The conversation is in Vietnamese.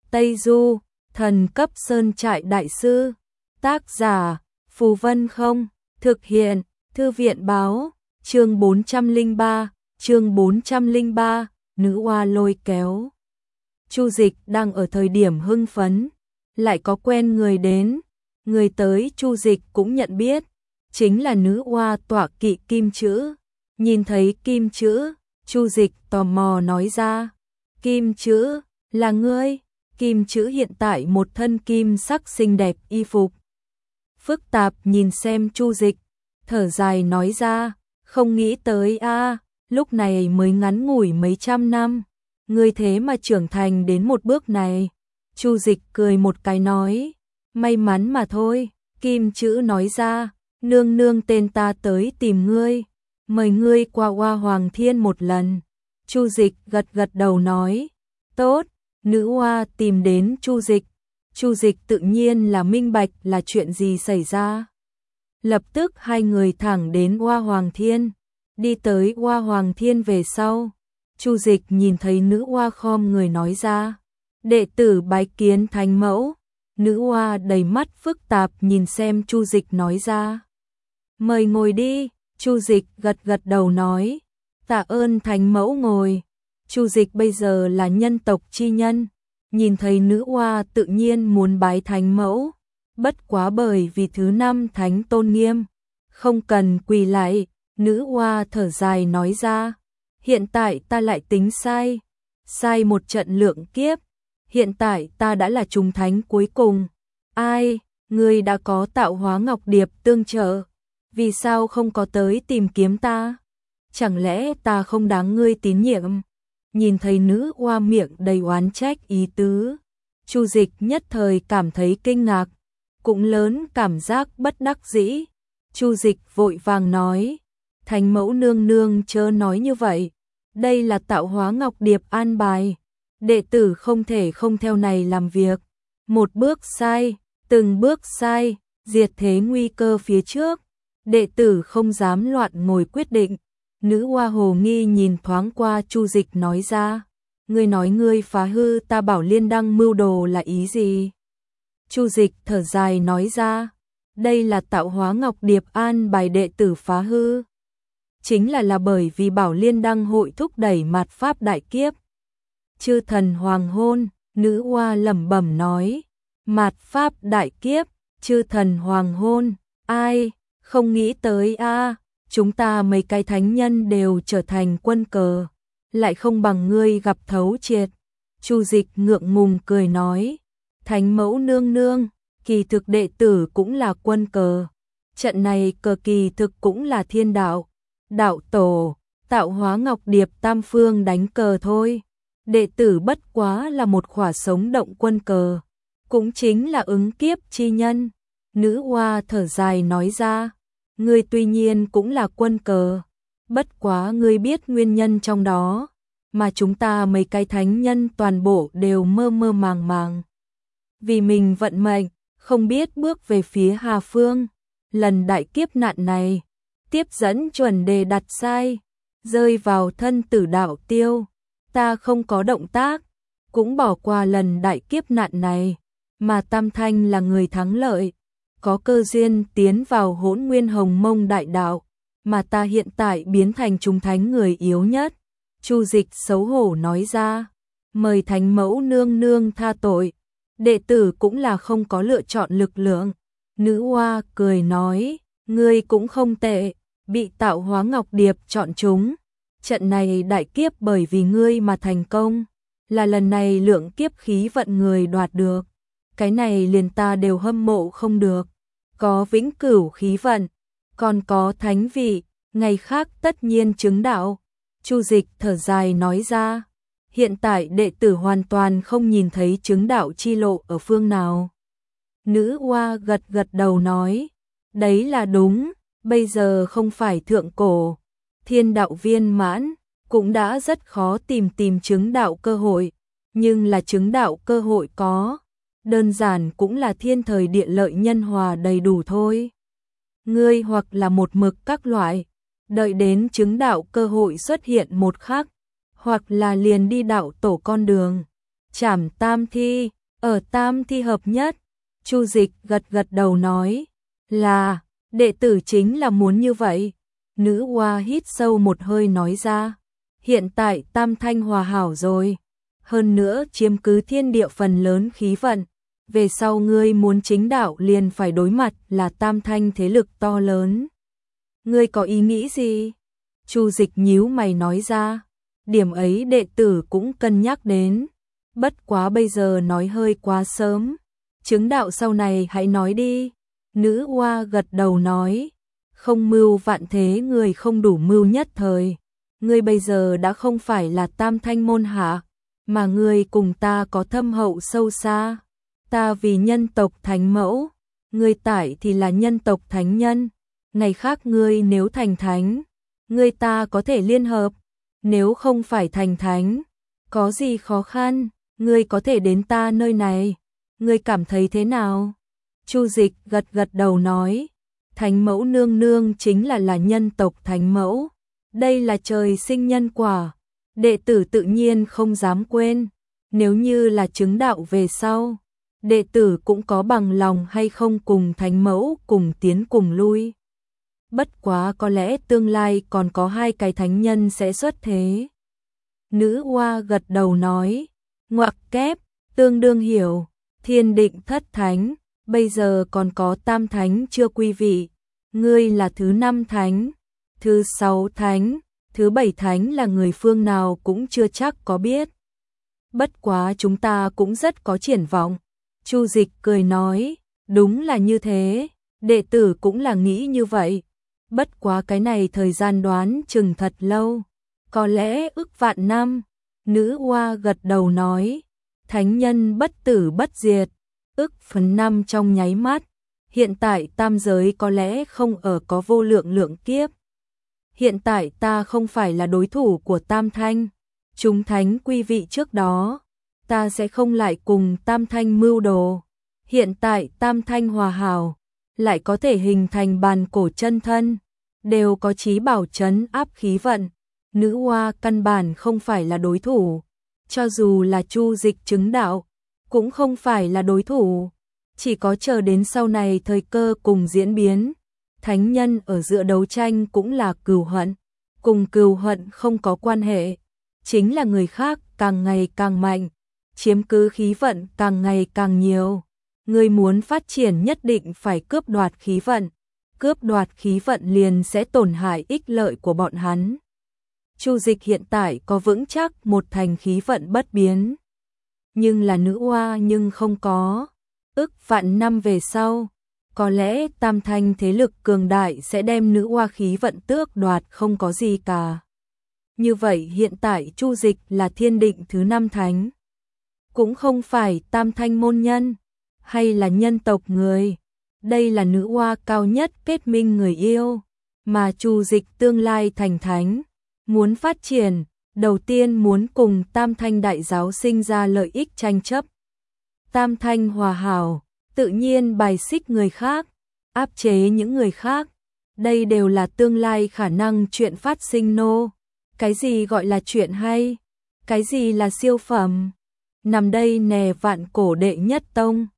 Tây Du, thần cấp sơn trại đại sư. Tác giả, Phù Vân Không. Thực hiện, Thư viện báo. Chương 403, nữ oa lôi kéo. Chu Dịch đang ở thời điểm hưng phấn, lại có quen người đến. Người tới Chu Dịch cũng nhận biết, chính là nữ oa tọa kỵ Kim Chữ. Nhìn thấy Kim Chữ, Chu Dịch tò mò nói ra, Kim Chữ, là ngươi? Kim Chữ hiện tại một thân kim sắc xinh đẹp y phục. Phức tạp nhìn xem Chu Dịch, thở dài nói ra, không nghĩ tới a, lúc này mới ngắn ngủi mấy trăm năm, ngươi thế mà trưởng thành đến một bước này. Chu Dịch cười một cái nói, may mắn mà thôi. Kim Chữ nói ra, nương nương tên ta tới tìm ngươi, mời ngươi qua Hoa Hoàng Thiên một lần. Chu Dịch gật gật đầu nói, tốt. Nữ oa tìm đến Chu Dịch. Chu Dịch tự nhiên là minh bạch là chuyện gì xảy ra. Lập tức hai người thẳng đến Hoa Hoàng Thiên. Đi tới Hoa Hoàng Thiên về sau, Chu Dịch nhìn thấy nữ oa khom người nói ra, đệ tử bái kiến thánh mẫu. Nữ oa đầy mắt phức tạp nhìn xem Chu Dịch nói ra, mời ngồi đi. Chu Dịch gật gật đầu nói, tạ ơn thánh mẫu ngồi. Chu Dịch bây giờ là nhân tộc chi nhân, nhìn thấy nữ oa tự nhiên muốn bái thánh mẫu, bất quá bởi vì thứ năm thánh tôn nghiêm, không cần quỳ lại. Nữ oa thở dài nói ra, hiện tại ta lại tính sai một trận lượng kiếp, hiện tại ta đã là trùng thánh cuối cùng. Ai, ngươi đã có Tạo Hóa Ngọc Điệp tương trợ, vì sao không có tới tìm kiếm ta? Chẳng lẽ ta không đáng ngươi tín nhiệm? Nhìn thấy nữ oa miệng đầy oán trách ý tứ, Chu Dịch nhất thời cảm thấy kinh ngạc, cũng lớn cảm giác bất đắc dĩ. Chu Dịch vội vàng nói, thánh mẫu nương nương chớ nói như vậy, đây là Tạo Hóa Ngọc Điệp an bài, đệ tử không thể không theo này làm việc. Một bước sai, từng bước sai, diệt thế nguy cơ phía trước, đệ tử không dám loạn ngồi quyết định. Nữ oa hồ nghi nhìn thoáng qua Chu Dịch nói ra, ngươi nói ngươi phá hư ta Bảo Liên Đăng mưu đồ là ý gì? Chu Dịch thở dài nói ra, đây là Tạo Hóa Ngọc Điệp an bài đệ tử phá hư, chính là bởi vì Bảo Liên Đăng hội thúc đẩy mạt pháp đại kiếp. Chư thần hoàng hôn. Nữ oa lẩm bẩm nói, mạt pháp đại kiếp, chư thần hoàng hôn, ai, không nghĩ tới a, chúng ta mấy cái thánh nhân đều trở thành quân cờ, lại không bằng ngươi gặp thấu triệt. Chu Dịch ngượng ngùng cười nói, thánh mẫu nương nương, kỳ thực đệ tử cũng là quân cờ, trận này cờ kỳ thực cũng là thiên đạo, đạo tổ, Tạo Hóa Ngọc Điệp tam phương đánh cờ thôi. Đệ tử bất quá là một khỏa sống động quân cờ, cũng chính là ứng kiếp chi nhân. Nữ oa thở dài nói ra, ngươi tuy nhiên cũng là quân cờ, bất quá ngươi biết nguyên nhân trong đó, mà chúng ta mấy cái thánh nhân toàn bộ đều mơ mơ màng màng. Vì mình vận mệnh, không biết bước về phía Hà Phương. Lần đại kiếp nạn này, tiếp dẫn chuẩn đề đặt sai, rơi vào thân tử đạo tiêu. Ta không có động tác, cũng bỏ qua lần đại kiếp nạn này, mà Tam Thanh là người thắng lợi, có cơ duyên tiến vào Hỗn Nguyên Hồng Mông đại đạo, mà ta hiện tại biến thành trùng thánh người yếu nhất. Chu Dịch xấu hổ nói ra, mời thánh mẫu nương nương tha tội, đệ tử cũng là không có lựa chọn lực lượng. Nữ oa cười nói, ngươi cũng không tệ, bị Tạo Hóa Ngọc Điệp chọn chúng. Trận này đại kiếp bởi vì ngươi mà thành công, là lần này lượng kiếp khí vận người đoạt được, cái này liền ta đều hâm mộ không được. Có vĩnh cửu khí vận, còn có thánh vị, ngày khác tất nhiên chứng đạo. Chu Dịch thở dài nói ra, hiện tại đệ tử hoàn toàn không nhìn thấy chứng đạo chi lộ ở phương nào. Nữ oa gật gật đầu nói, đấy là đúng, bây giờ không phải thượng cổ, thiên đạo viên mãn, cũng đã rất khó tìm chứng đạo cơ hội, nhưng là chứng đạo cơ hội có, đơn giản cũng là thiên thời địa lợi nhân hòa đầy đủ thôi. Ngươi hoặc là một mực các loại, đợi đến chứng đạo cơ hội xuất hiện một khắc, hoặc là liền đi đạo tổ con đường. Trảm tam thi, ở tam thi hợp nhất. Chu Dịch gật gật đầu nói, là, đệ tử chính là muốn như vậy. Nữ oa hít sâu một hơi nói ra, hiện tại tam thanh hòa hảo rồi, hơn nữa chiếm cứ thiên địa phần lớn khí vận, về sau ngươi muốn chính đạo liền phải đối mặt là tam thanh thế lực to lớn. Ngươi có ý nghĩ gì? Chu Dịch nhíu mày nói ra, điểm ấy đệ tử cũng cân nhắc đến, bất quá bây giờ nói hơi quá sớm, chứng đạo sau này hãy nói đi. Nữ oa gật đầu nói, không mưu vạn thế người không đủ mưu nhất thời, ngươi bây giờ đã không phải là tam thanh môn hạ, mà ngươi cùng ta có thâm hậu sâu xa, ta vì nhân tộc thánh mẫu, ngươi tại thì là nhân tộc thánh nhân, ngày khác ngươi nếu thành thánh, ngươi ta có thể liên hợp, nếu không phải thành thánh, có gì khó khăn, ngươi có thể đến ta nơi này, ngươi cảm thấy thế nào? Chu Dịch gật gật đầu nói, thánh mẫu nương nương chính là nhân tộc thánh mẫu, đây là trời sinh nhân quả, đệ tử tự nhiên không dám quên, nếu như là chứng đạo về sau, đệ tử cũng có bằng lòng hay không cùng thánh mẫu cùng tiến cùng lui. Bất quá có lẽ tương lai còn có 2 cái thánh nhân sẽ xuất thế. Nữ oa gật đầu nói, ngoặc kép, tương đương hiểu, thiên định thất thánh, bây giờ còn có tam thánh chưa quy vị, ngươi là thứ 5 thánh, thứ 6 thánh, thứ 7 thánh là người phương nào cũng chưa chắc có biết. Bất quá chúng ta cũng rất có triển vọng. Chu Dịch cười nói, đúng là như thế, đệ tử cũng là nghĩ như vậy. Bất quá cái này thời gian đoán chừng thật lâu, có lẽ ức vạn năm. Nữ oa gật đầu nói, thánh nhân bất tử bất diệt, ức phần năm trong nháy mắt, hiện tại tam giới có lẽ không ở có vô lượng lượng kiếp. Hiện tại ta không phải là đối thủ của tam thanh, chúng thánh quy vị trước đó, ta sẽ không lại cùng tam thanh mưu đồ. Hiện tại tam thanh hòa hảo, lại có thể hình thành bàn cổ chân thân, đều có chí bảo trấn áp khí vận, nữ oa căn bản không phải là đối thủ, cho dù là Chu Dịch chứng đạo, cũng không phải là đối thủ, chỉ có chờ đến sau này thời cơ cùng diễn biến, thánh nhân ở giữa đấu tranh cũng là cừu hận, cùng cừu hận không có quan hệ, chính là người khác càng ngày càng mạnh, chiếm cứ khí vận càng ngày càng nhiều, người muốn phát triển nhất định phải cướp đoạt khí vận, cướp đoạt khí vận liền sẽ tổn hại ích lợi của bọn hắn. Chu Dịch hiện tại có vững chắc một thành khí vận bất biến, nhưng là nữ oa nhưng không có, ức vạn năm về sau, có lẽ tam thanh thế lực cường đại sẽ đem nữ oa khí vận tước đoạt không có gì cả. Như vậy hiện tại Chu Dịch là thiên định thứ 5 thánh, cũng không phải tam thanh môn nhân, hay là nhân tộc người, đây là nữ oa cao nhất kết minh người yêu, mà Chu Dịch tương lai thành thánh, muốn phát triển, đầu tiên muốn cùng tam thanh đại giáo sinh ra lợi ích tranh chấp. Tam thanh hòa hảo, tự nhiên bài xích người khác, áp chế những người khác, đây đều là tương lai khả năng chuyện phát sinh nô. Cái gì gọi là chuyện hay? Cái gì là siêu phẩm? Nằm đây nè vạn cổ đệ nhất tông.